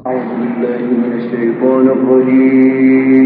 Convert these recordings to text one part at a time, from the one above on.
أعوذ بالله من الشيطان الرجيم.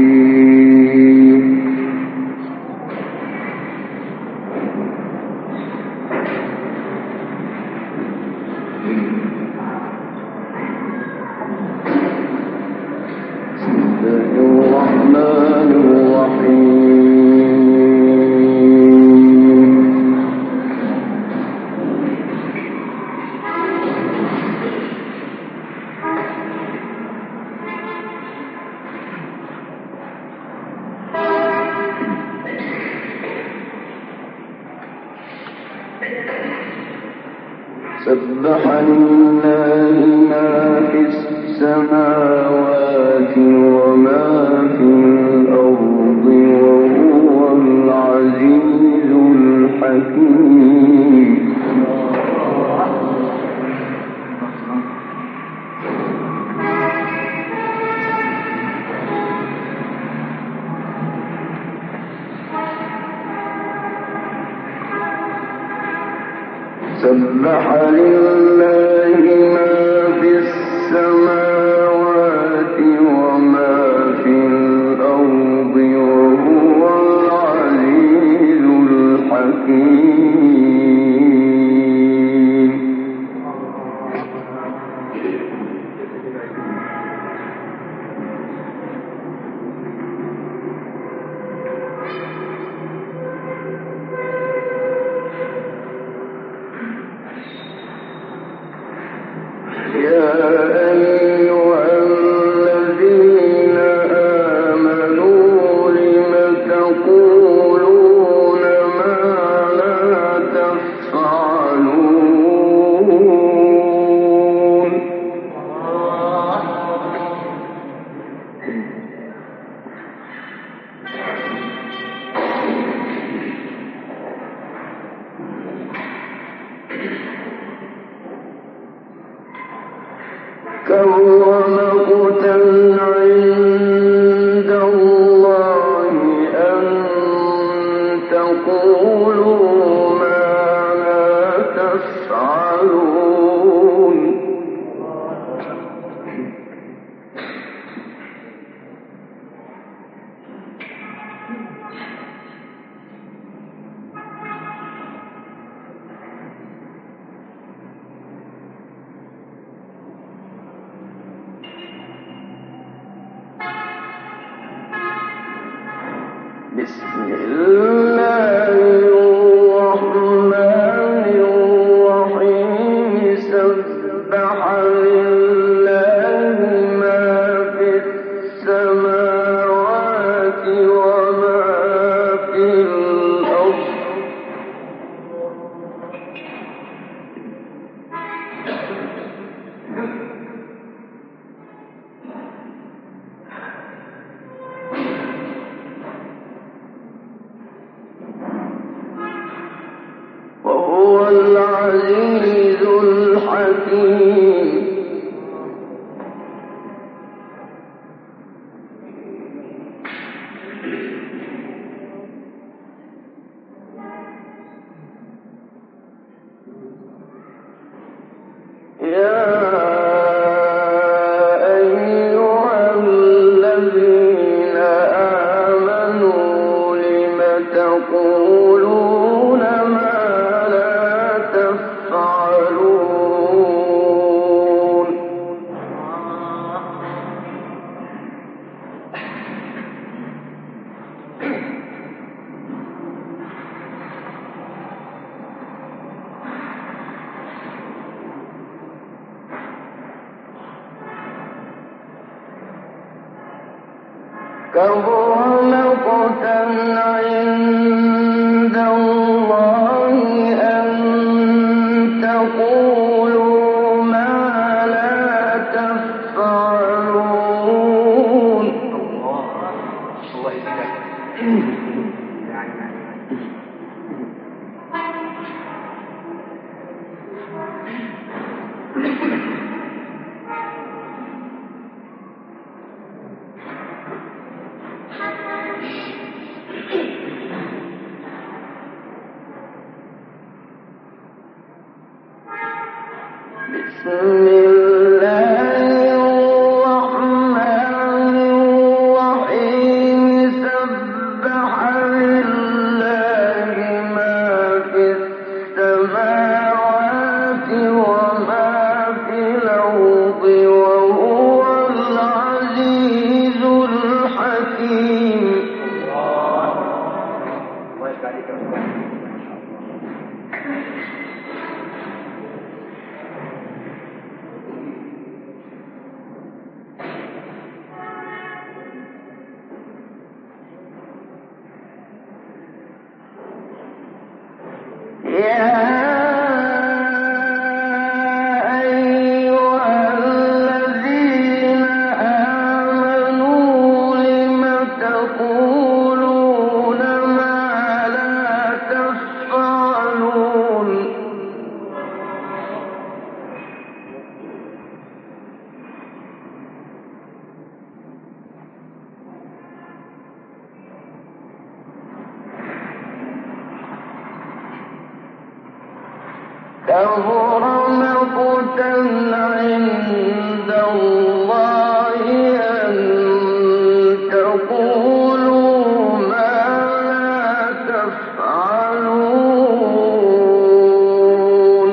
سبح لله ما في السماوات وما في الأرض وهو العزيز الحكيم. سبح لله ما في السماوات وما في الأرض وهو العزيز الحكيم. يا أيها الذين آمنوا لم تقولون ما لا تفعلون. كبر مقتا عند الله أن تقولوا ما لا تفعلون. بسم الله الرحمن الرحيم. سبح لله ما في السماوات وما في الأرض وهو العزيز الحكيم. يا أيها الذين آمنوا لم تقولون ما لا تفعلون. كبر مقتا عند الله أن تقولوا ما لا تفعلون. بسم الله كبر مقتا عند الله أن تقولوا ما لا تفعلون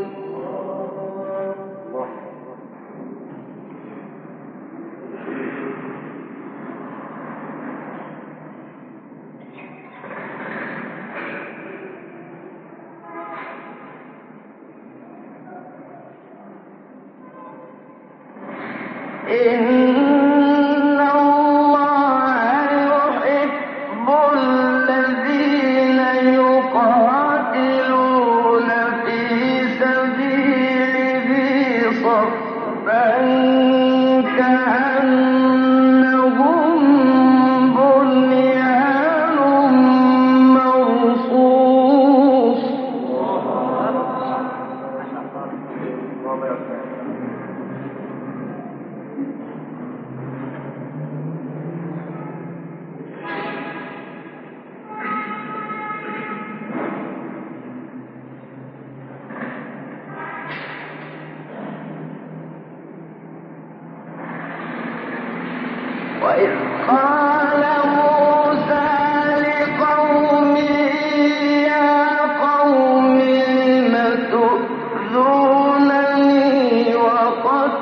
إن الله يحب الذين يقاتلون في سبيله صفا كأنهم بنيان مرصوص وإذ قال موسى لقومه يا قوم لم تؤذونني وقد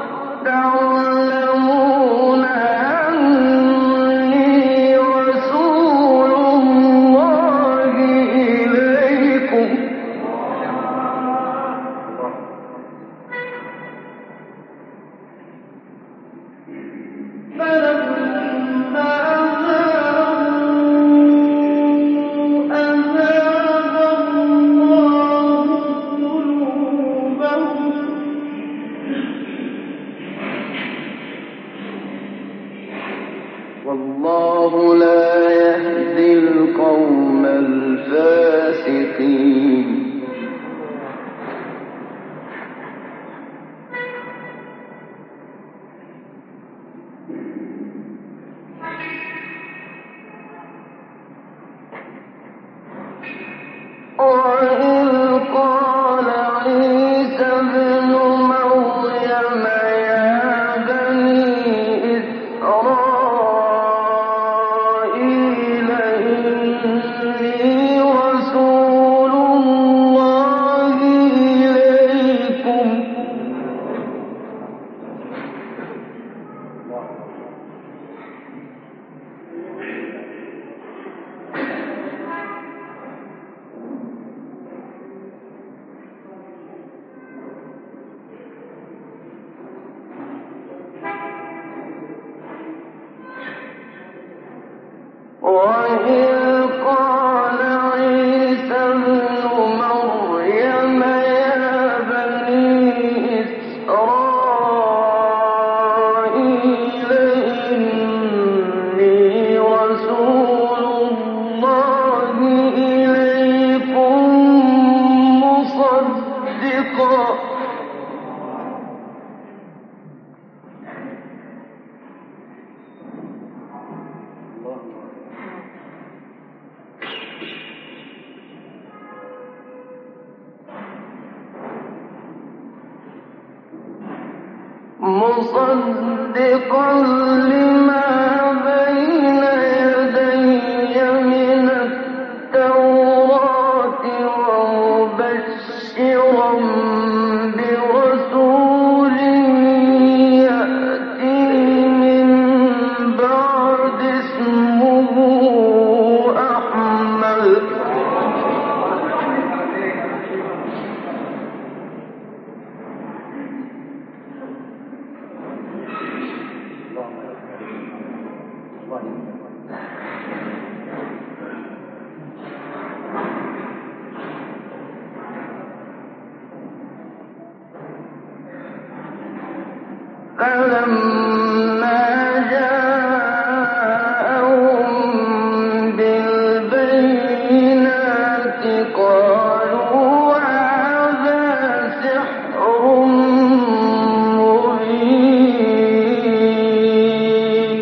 تعلمون أني رسول الله إليكم فلما أزاغ الله قلوبهم والله لا يهدي القوم الفاسقين وإذ قال عيسى ابن مريم يا بني إسرائيل إني رسول الله إليكم وإذ قال عيسى ابن مريم يا بني إسرائيل إني رسول الله إليكم مصدقا لما بين يدي من التوراة ومبشرا برسول يأتي من بعد اسمه أحمد فلما جاءهم بالبينات قالوا هذا سحر مبين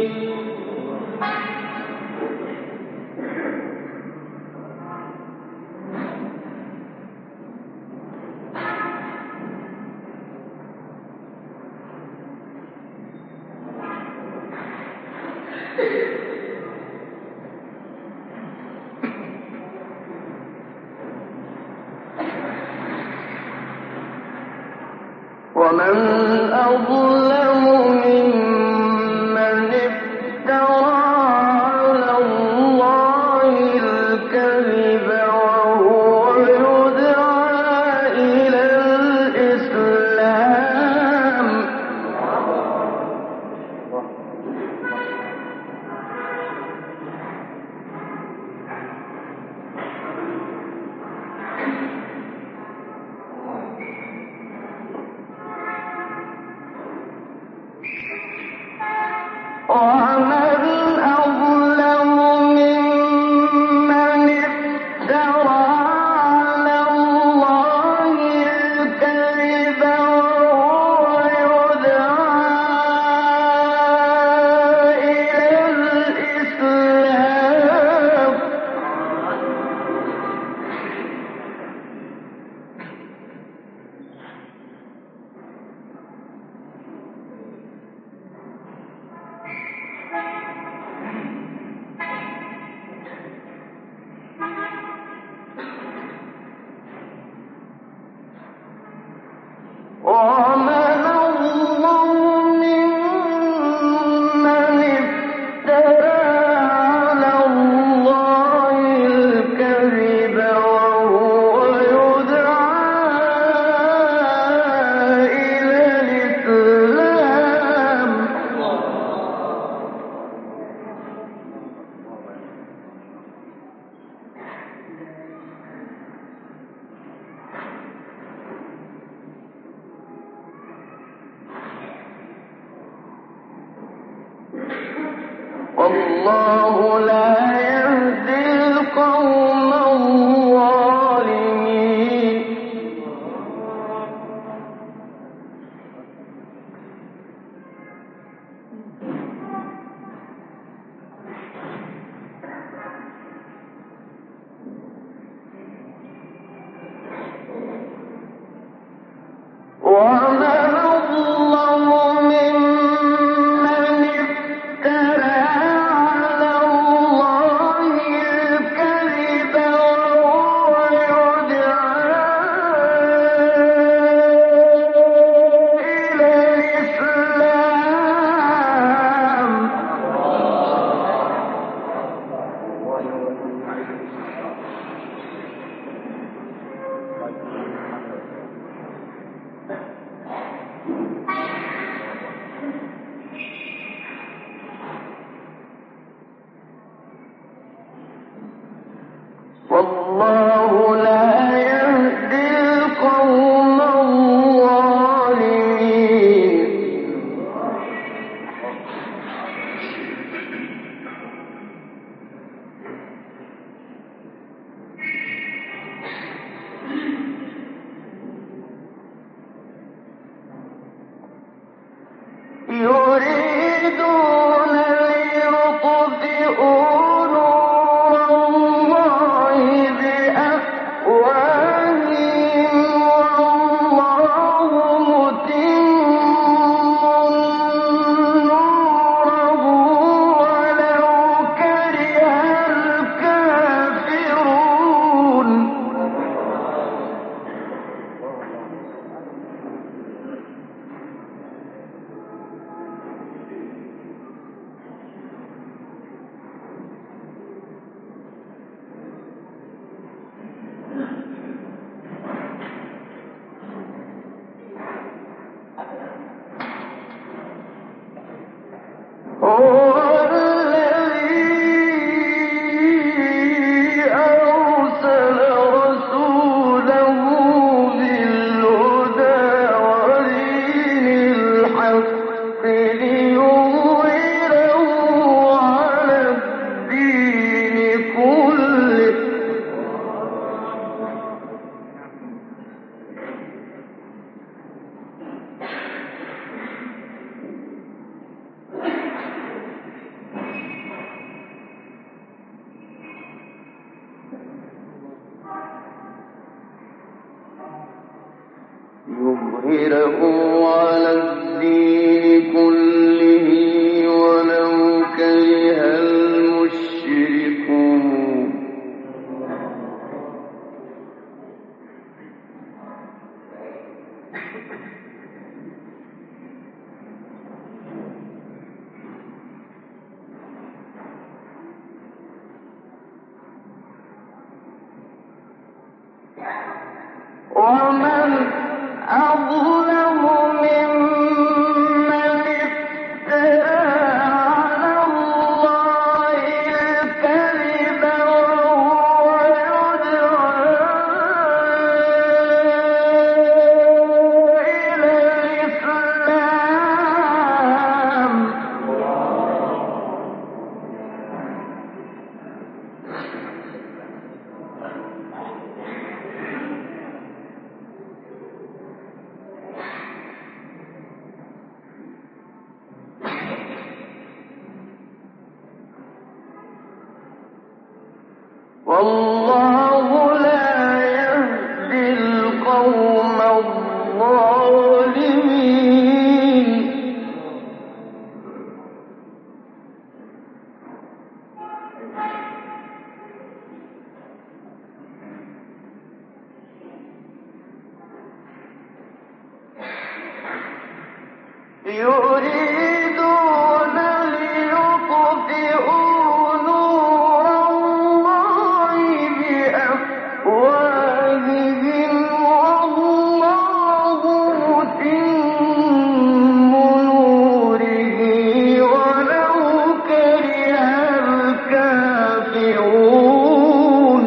يظهره على الدين كله ولو كره المشركون. ومن أظلم ممن افترى على الله الكذب وهو يدعى إلى الإسلام. والله لا يهدي القوم الظالمين. يريدون ليطفئوا نور الله بأفواههم والله متم نوره ولو كره الكافرون.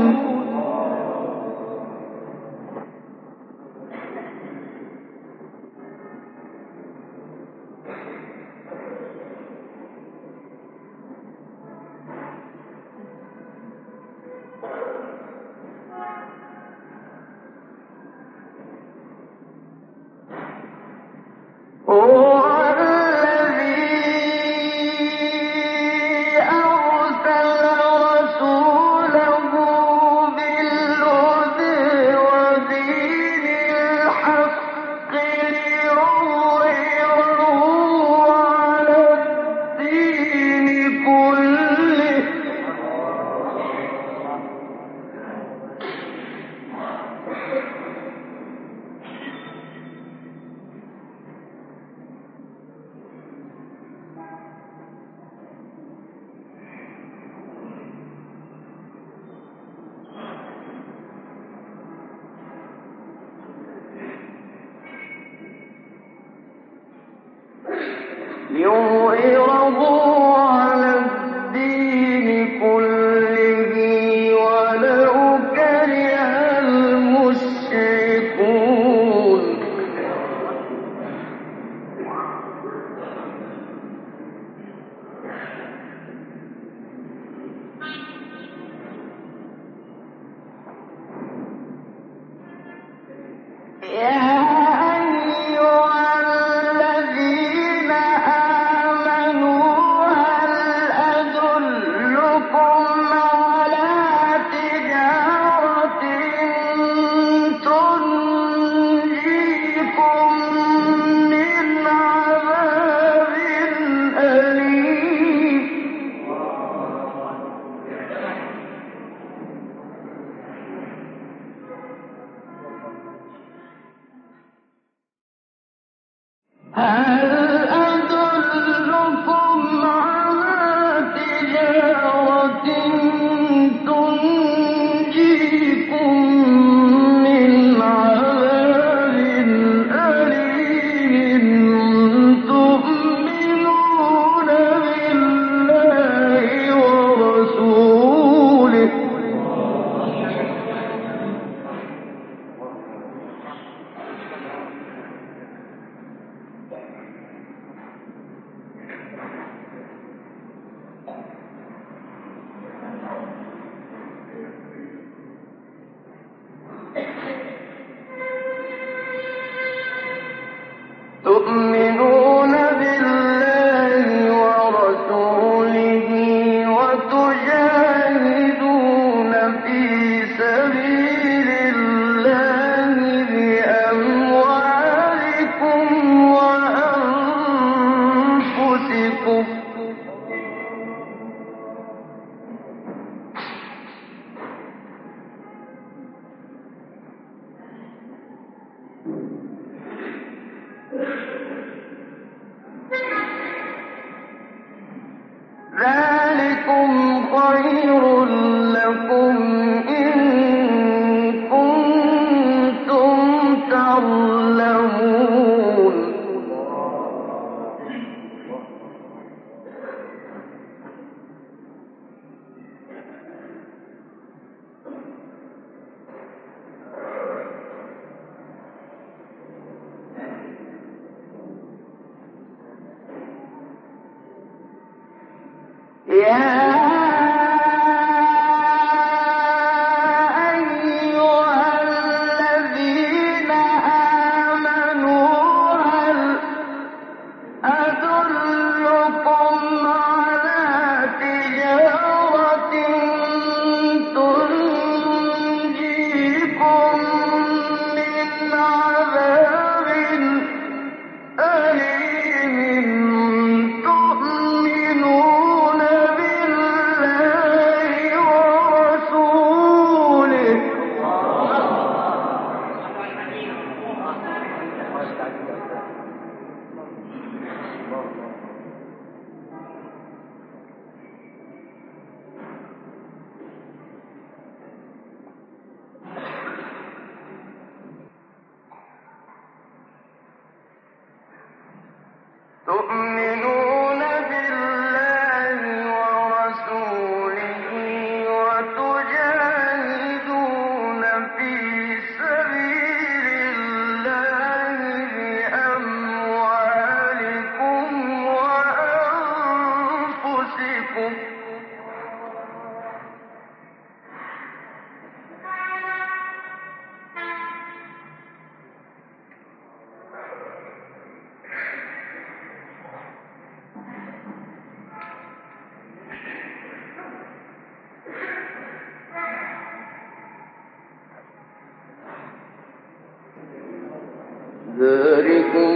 ذلكم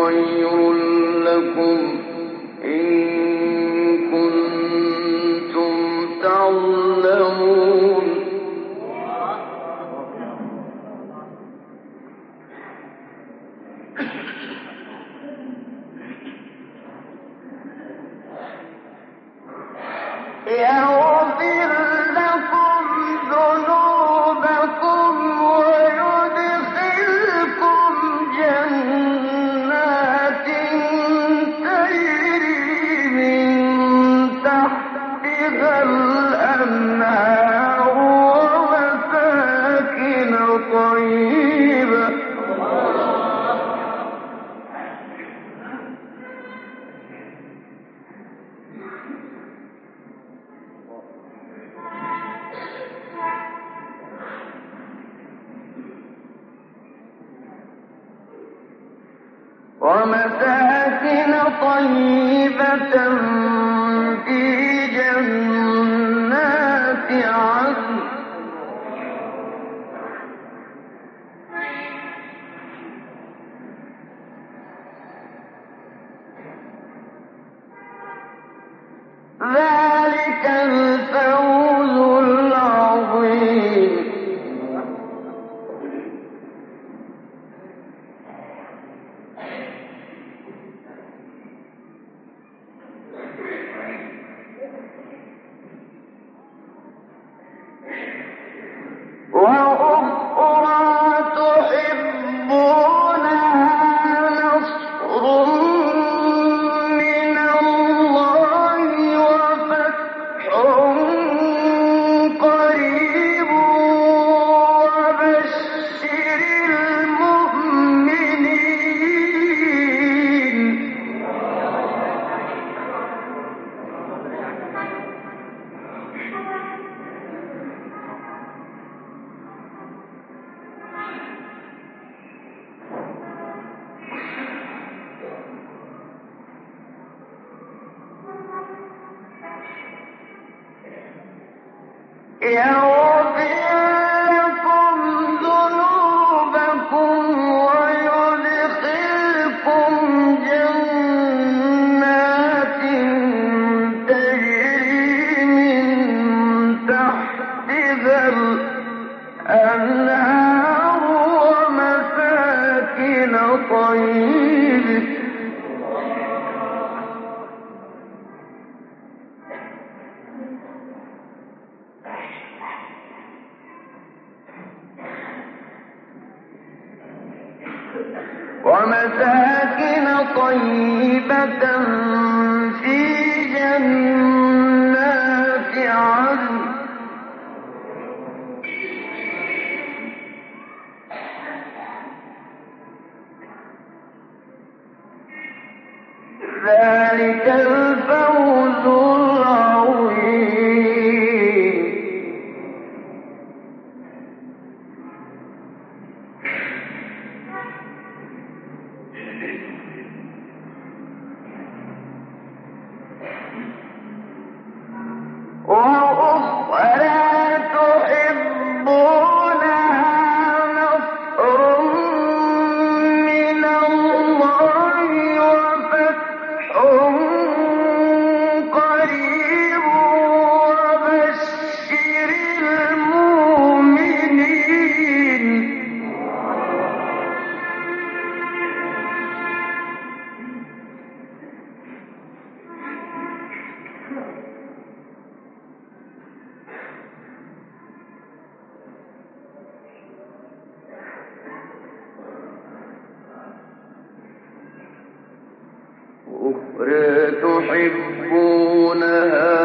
خير لكم إن كنتم تعلمون. يغفر لكم ذنوبكم ويدخلكم جنات طيبة في جنات عدن ذلك الفوز العظيم. ومساكن طيبة في جنات عدن ذلك الفوز العظيم. أخرى تحبونها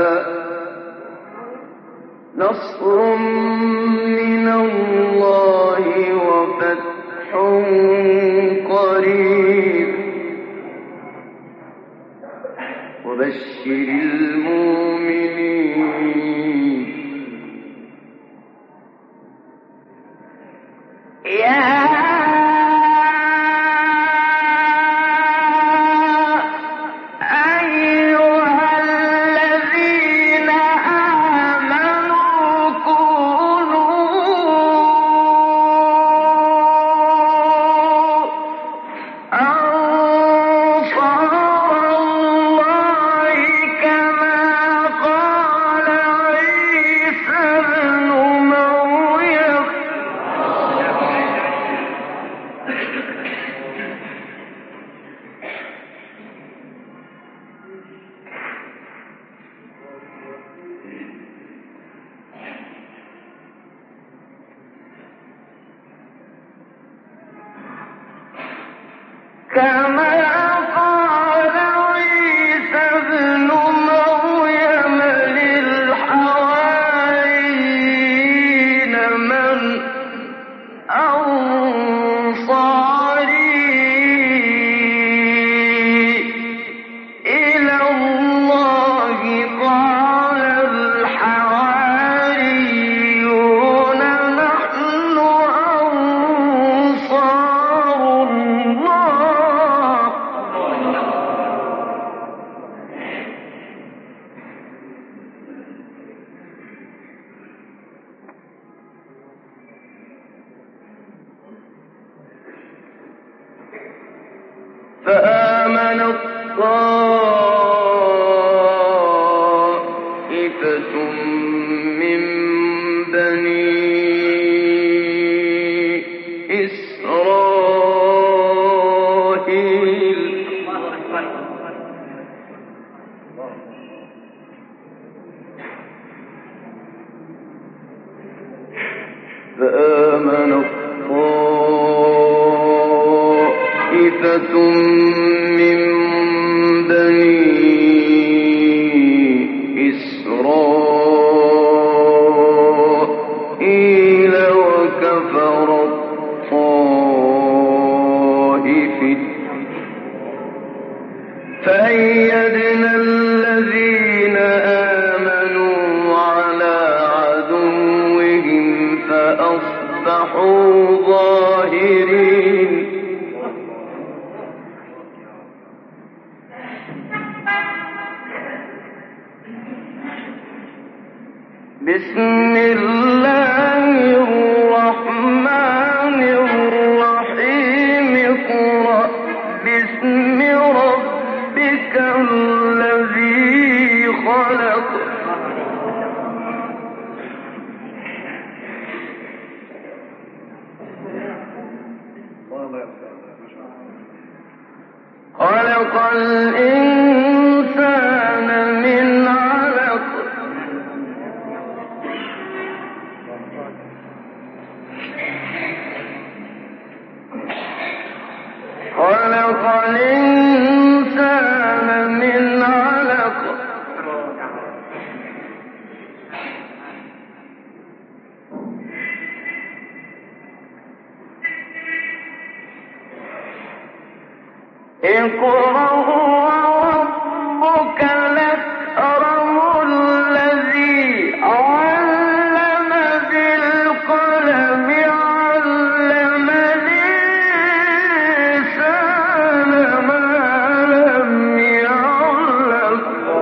نصر من الله وفتح قريب وبشر المؤمنين. طائفة من بني إسرائيل فآمنت طائفة من بني إسرائيل وكفرت طائفة فأيدنا الذين آمنوا على عدوهم فأصبحوا ظاهرين بسم الله الرحمن الرحيم اقرأ باسم ربك الذي خلق خلق الإنسان من علق خلق الإنسان من علق اقرأ وربك الأكرم الذي علم بالقلم علم الإنسان ما لم يعلم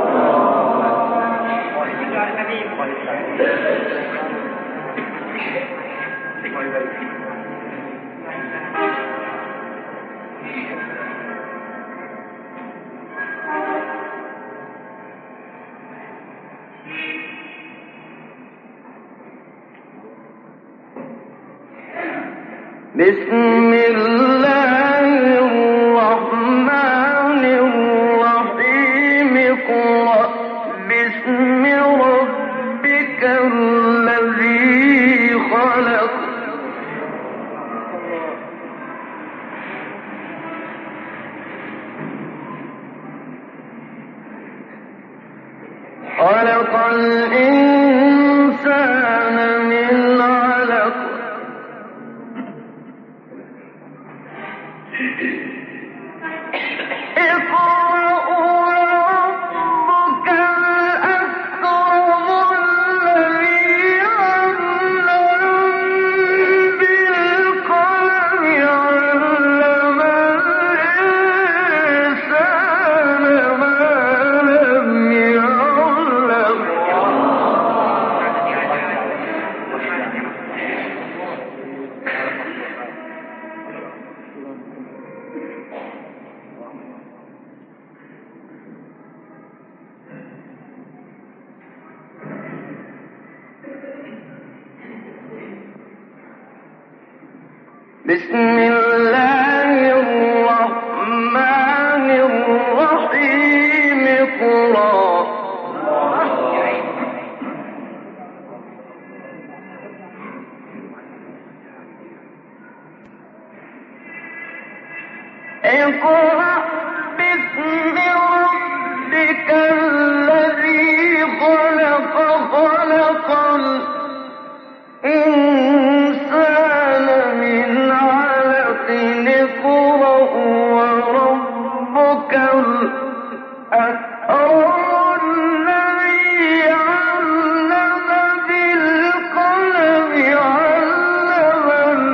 بسم الله الرحمن الرحيم اقرأ باسم ربك الذي خلق خلق الإنسان من علق اقرأ وربك الأكرم الذي علم بالقلم علم الإنسان ما لم يعلم بسم الله الرحمن الرحيم اقرأ اقرأ باسم ربك الذي خلق خلق الإنسان من علق اقرأ وربك الأكرم الذي علم بالقلم علم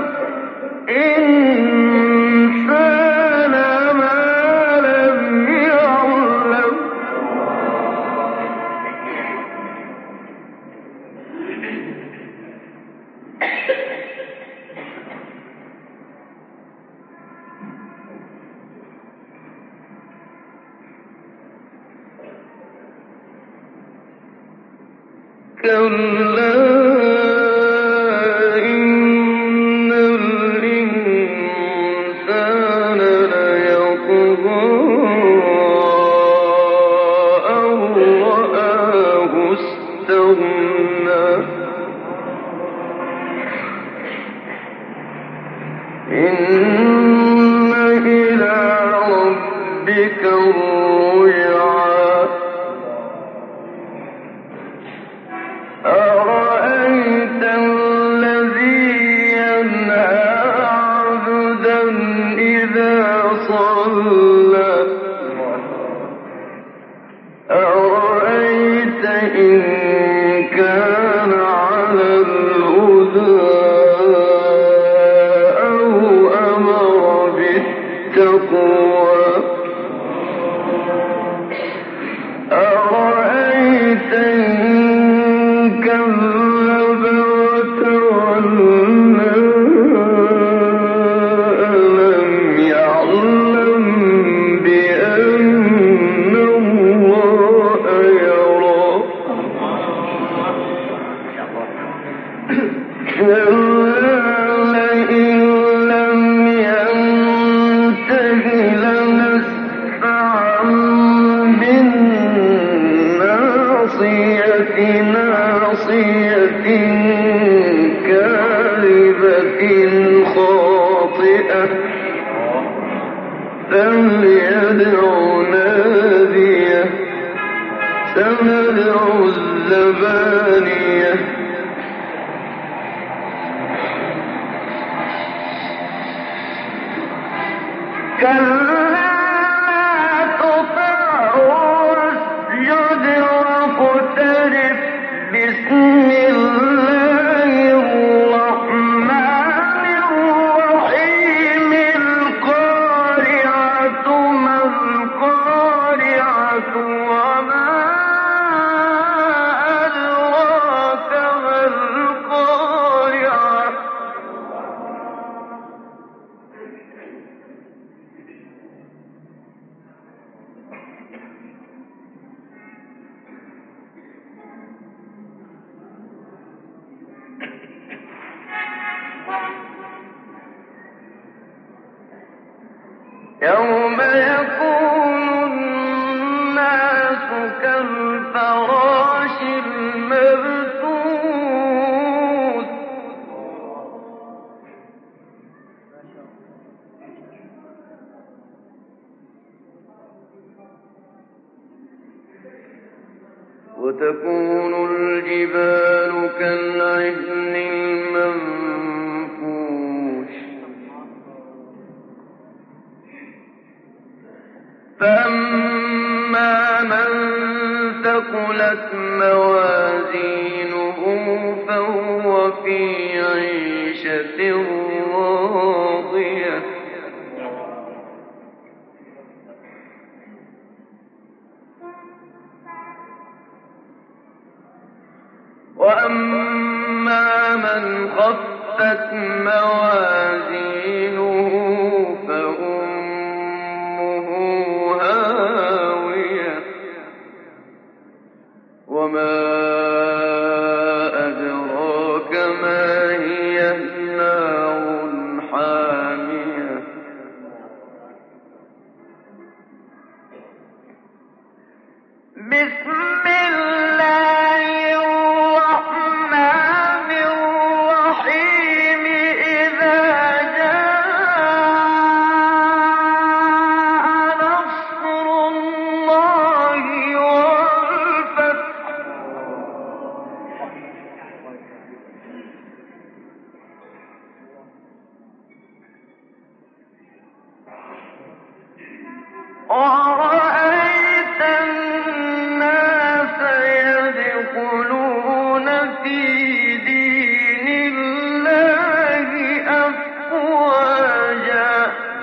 الإنسان ما لم يعلم كلا إن الإنسان ليطغى أن رآه استغنى إن إلى ربك الرجعى أرأيت الذي ينهى عبدا إذا صلى أرأيت إن كان على الهدى أو أمر بالتقوى أرأيت إن كذب وتولى ألم يعلم بأن الله يرى كلا لئن لم ينته لنسفعا بالناصية ناصية كاذبة خاطئة فليدع ناديه سندع الزبانية كلا لا تطعه واسجد واقترب بسم الله الرحمن الرحيم القارعة ما القارعة وما أدراك ما القارعة يوم يكون الناس كالفراش المبثوث وتكون الجبال كالعهن المنفوش فأما من ثقلت موازينه فهو في عيشة راضية وأما من خفت موازينه فأمه هاوية وما أدراك ما هي نار حامية بسم الله الرحمن الرحيم إذا جاء نصر الله والفتح ورأيت الناس يدخلون في دين الله أفواجا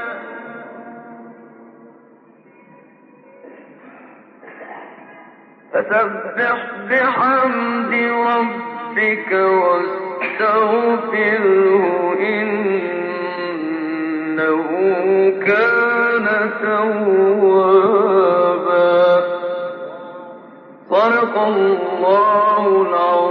فسبح بحمد ربك واستغفره إنه كان توابا صدق الله العظيم